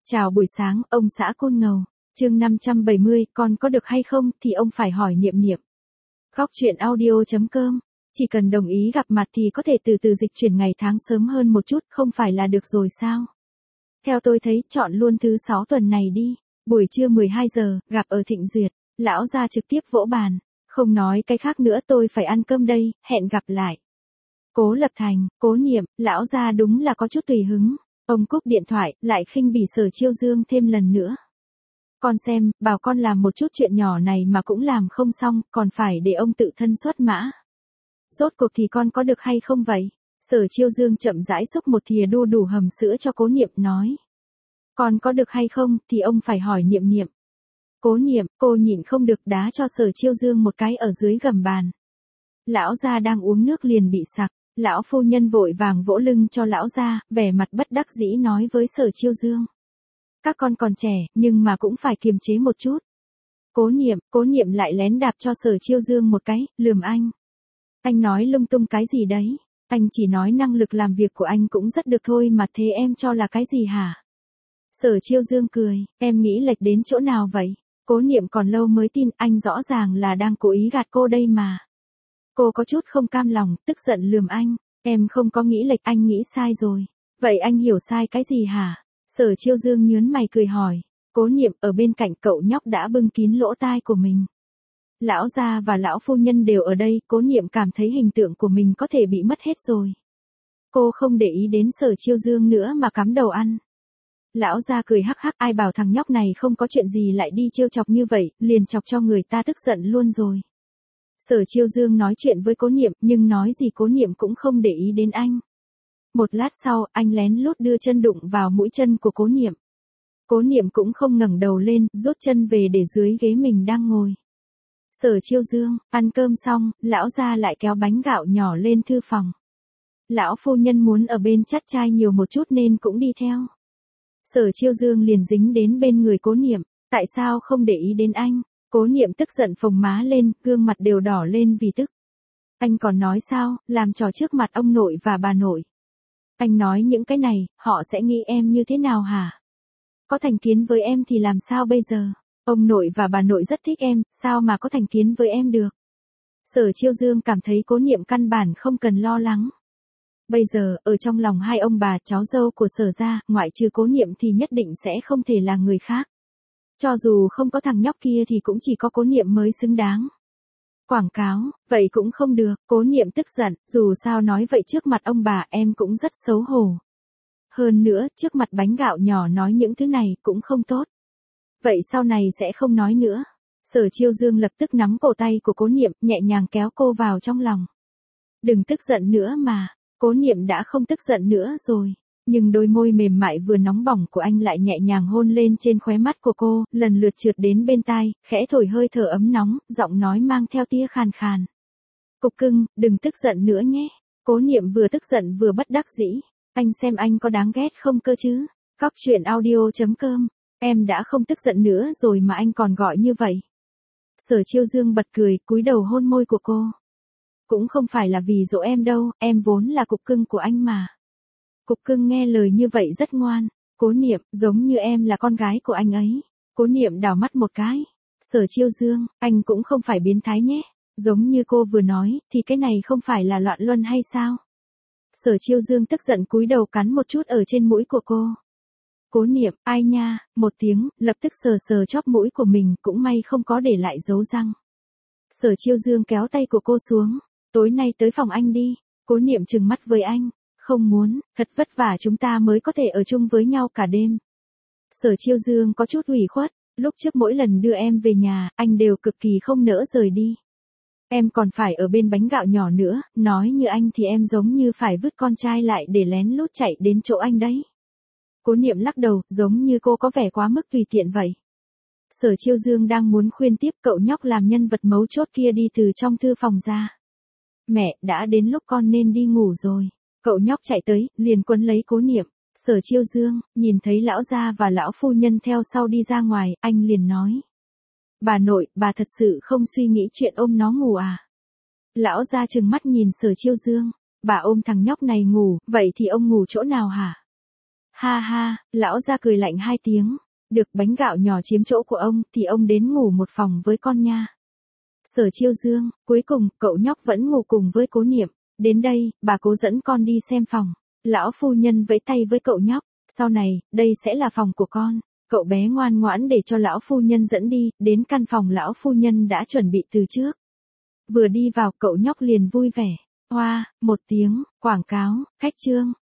Chào buổi sáng, ông xã Côn Ngầu. Chương 570, con có được hay không thì ông phải hỏi Niệm Niệm. Góc truyện audio.com. Chỉ cần đồng ý gặp mặt thì có thể từ từ dịch chuyển ngày tháng sớm hơn một chút, không phải là được rồi sao? Theo tôi thấy, chọn luôn thứ 6 tuần này đi. Buổi trưa 12 giờ, gặp ở Thịnh Duyệt. Lão gia trực tiếp vỗ bàn. Không nói cái khác nữa, tôi phải ăn cơm đây, hẹn gặp lại. Cố Lập Thành, Cố Niệm, lão gia đúng là có chút tùy hứng. Ông cúp điện thoại, lại khinh bỉ Sở Chiêu Dương thêm lần nữa. Con xem, bảo con làm một chút chuyện nhỏ này mà cũng làm không xong, còn phải để ông tự thân xuất mã. Rốt cuộc thì con có được hay không vậy? Sở Chiêu Dương chậm rãi xúc một thìa đu đủ hầm sữa cho Cố Niệm nói. Con có được hay không thì ông phải hỏi Niệm Niệm. Cố Niệm, cô nhịn không được đá cho Sở Chiêu Dương một cái ở dưới gầm bàn. Lão gia đang uống nước liền bị sặc. Lão phu nhân vội vàng vỗ lưng cho lão gia, vẻ mặt bất đắc dĩ nói với Sở Chiêu Dương. Các con còn trẻ, nhưng mà cũng phải kiềm chế một chút. Cố Niệm lại lén đạp cho Sở Chiêu Dương một cái, lườm anh. Anh nói lung tung cái gì đấy? Anh chỉ nói năng lực làm việc của anh cũng rất được thôi mà, thế em cho là cái gì hả? Sở Chiêu Dương cười, em nghĩ lệch đến chỗ nào vậy? Cố Niệm còn lâu mới tin, anh rõ ràng là đang cố ý gạt cô đây mà. Cô có chút không cam lòng, tức giận lườm anh. Em không có nghĩ lệch, anh nghĩ sai rồi. Vậy anh hiểu sai cái gì hả? Sở Chiêu Dương nhớn mày cười hỏi. Cố Niệm ở bên cạnh cậu nhóc đã bưng kín lỗ tai của mình. Lão gia và lão phu nhân đều ở đây, Cố Niệm cảm thấy hình tượng của mình có thể bị mất hết rồi. Cô không để ý đến Sở Chiêu Dương nữa mà cắm đầu ăn. Lão gia cười hắc hắc, ai bảo thằng nhóc này không có chuyện gì lại đi trêu chọc như vậy, liền chọc cho người ta tức giận luôn rồi. Sở Chiêu Dương nói chuyện với Cố Niệm, nhưng nói gì Cố Niệm cũng không để ý đến anh. Một lát sau, anh lén lút đưa chân đụng vào mũi chân của Cố Niệm. Cố Niệm cũng không ngẩng đầu lên, rút chân về để dưới ghế mình đang ngồi. Sở Chiêu Dương, ăn cơm xong, lão gia lại kéo bánh gạo nhỏ lên thư phòng. Lão phu nhân muốn ở bên chắt chai nhiều một chút nên cũng đi theo. Sở Chiêu Dương liền dính đến bên người Cố Niệm, tại sao không để ý đến anh? Cố Niệm tức giận phồng má lên, gương mặt đều đỏ lên vì tức. Anh còn nói sao, làm trò trước mặt ông nội và bà nội. Anh nói những cái này, họ sẽ nghĩ em như thế nào hả? Có thành kiến với em thì làm sao bây giờ? Ông nội và bà nội rất thích em, sao mà có thành kiến với em được? Sở Chiêu Dương cảm thấy Cố Niệm căn bản không cần lo lắng. Bây giờ, ở trong lòng hai ông bà cháu dâu của Sở gia, ngoại trừ Cố Niệm thì nhất định sẽ không thể là người khác. Cho dù không có thằng nhóc kia thì cũng chỉ có Cố Niệm mới xứng đáng. Quảng cáo, vậy cũng không được, Cố Niệm tức giận, dù sao nói vậy trước mặt ông bà em cũng rất xấu hổ. Hơn nữa, trước mặt bánh gạo nhỏ nói những thứ này cũng không tốt. Vậy sau này sẽ không nói nữa. Sở Chiêu Dương lập tức nắm cổ tay của Cố Niệm, nhẹ nhàng kéo cô vào trong lòng. Đừng tức giận nữa mà, Cố Niệm đã không tức giận nữa rồi. Nhưng đôi môi mềm mại vừa nóng bỏng của anh lại nhẹ nhàng hôn lên trên khóe mắt của cô, lần lượt trượt đến bên tai, khẽ thổi hơi thở ấm nóng, giọng nói mang theo tia khàn khàn. Cục cưng, đừng tức giận nữa nhé. Cố Niệm vừa tức giận vừa bất đắc dĩ. Anh xem anh có đáng ghét không cơ chứ? Góc truyện audio.com. Em đã không tức giận nữa rồi mà anh còn gọi như vậy. Sở Chiêu Dương bật cười, cúi đầu hôn môi của cô. Cũng không phải là vì dỗ em đâu, em vốn là cục cưng của anh mà. Cục cưng nghe lời như vậy rất ngoan. Cố Niệm, giống như em là con gái của anh ấy. Cố Niệm đảo mắt một cái. Sở Chiêu Dương, anh cũng không phải biến thái nhé. Giống như cô vừa nói, thì cái này không phải là loạn luân hay sao? Sở Chiêu Dương tức giận cúi đầu cắn một chút ở trên mũi của cô. Cố Niệm, ai nha, một tiếng, lập tức sờ sờ chóp mũi của mình, cũng may không có để lại dấu răng. Sở Chiêu Dương kéo tay của cô xuống. Tối nay tới phòng anh đi. Cố Niệm trừng mắt với anh. Không muốn, thật vất vả chúng ta mới có thể ở chung với nhau cả đêm. Sở Chiêu Dương có chút ủy khuất, lúc trước mỗi lần đưa em về nhà, anh đều cực kỳ không nỡ rời đi. Em còn phải ở bên bánh gạo nhỏ nữa, nói như anh thì em giống như phải vứt con trai lại để lén lút chạy đến chỗ anh đấy. Cố Niệm lắc đầu, giống như cô có vẻ quá mức tùy tiện vậy. Sở Chiêu Dương đang muốn khuyên tiếp cậu nhóc làm nhân vật mấu chốt kia đi từ trong thư phòng ra. Mẹ, đã đến lúc con nên đi ngủ rồi. Cậu nhóc chạy tới, liền quấn lấy Cố Niệm. Sở Chiêu Dương, nhìn thấy lão gia và lão phu nhân theo sau đi ra ngoài, anh liền nói. Bà nội, bà thật sự không suy nghĩ chuyện ôm nó ngủ à? Lão gia trừng mắt nhìn Sở Chiêu Dương. Bà ôm thằng nhóc này ngủ, vậy thì ông ngủ chỗ nào hả? Ha ha, lão gia cười lạnh hai tiếng. Được bánh gạo nhỏ chiếm chỗ của ông thì ông đến ngủ một phòng với con nha. Sở Chiêu Dương, cuối cùng, cậu nhóc vẫn ngủ cùng với Cố Niệm. Đến đây, bà Cố dẫn con đi xem phòng. Lão phu nhân vẫy tay với cậu nhóc. Sau này, đây sẽ là phòng của con. Cậu bé ngoan ngoãn để cho lão phu nhân dẫn đi, đến căn phòng lão phu nhân đã chuẩn bị từ trước. Vừa đi vào, cậu nhóc liền vui vẻ. Hoa, một tiếng, quảng cáo, khách trương.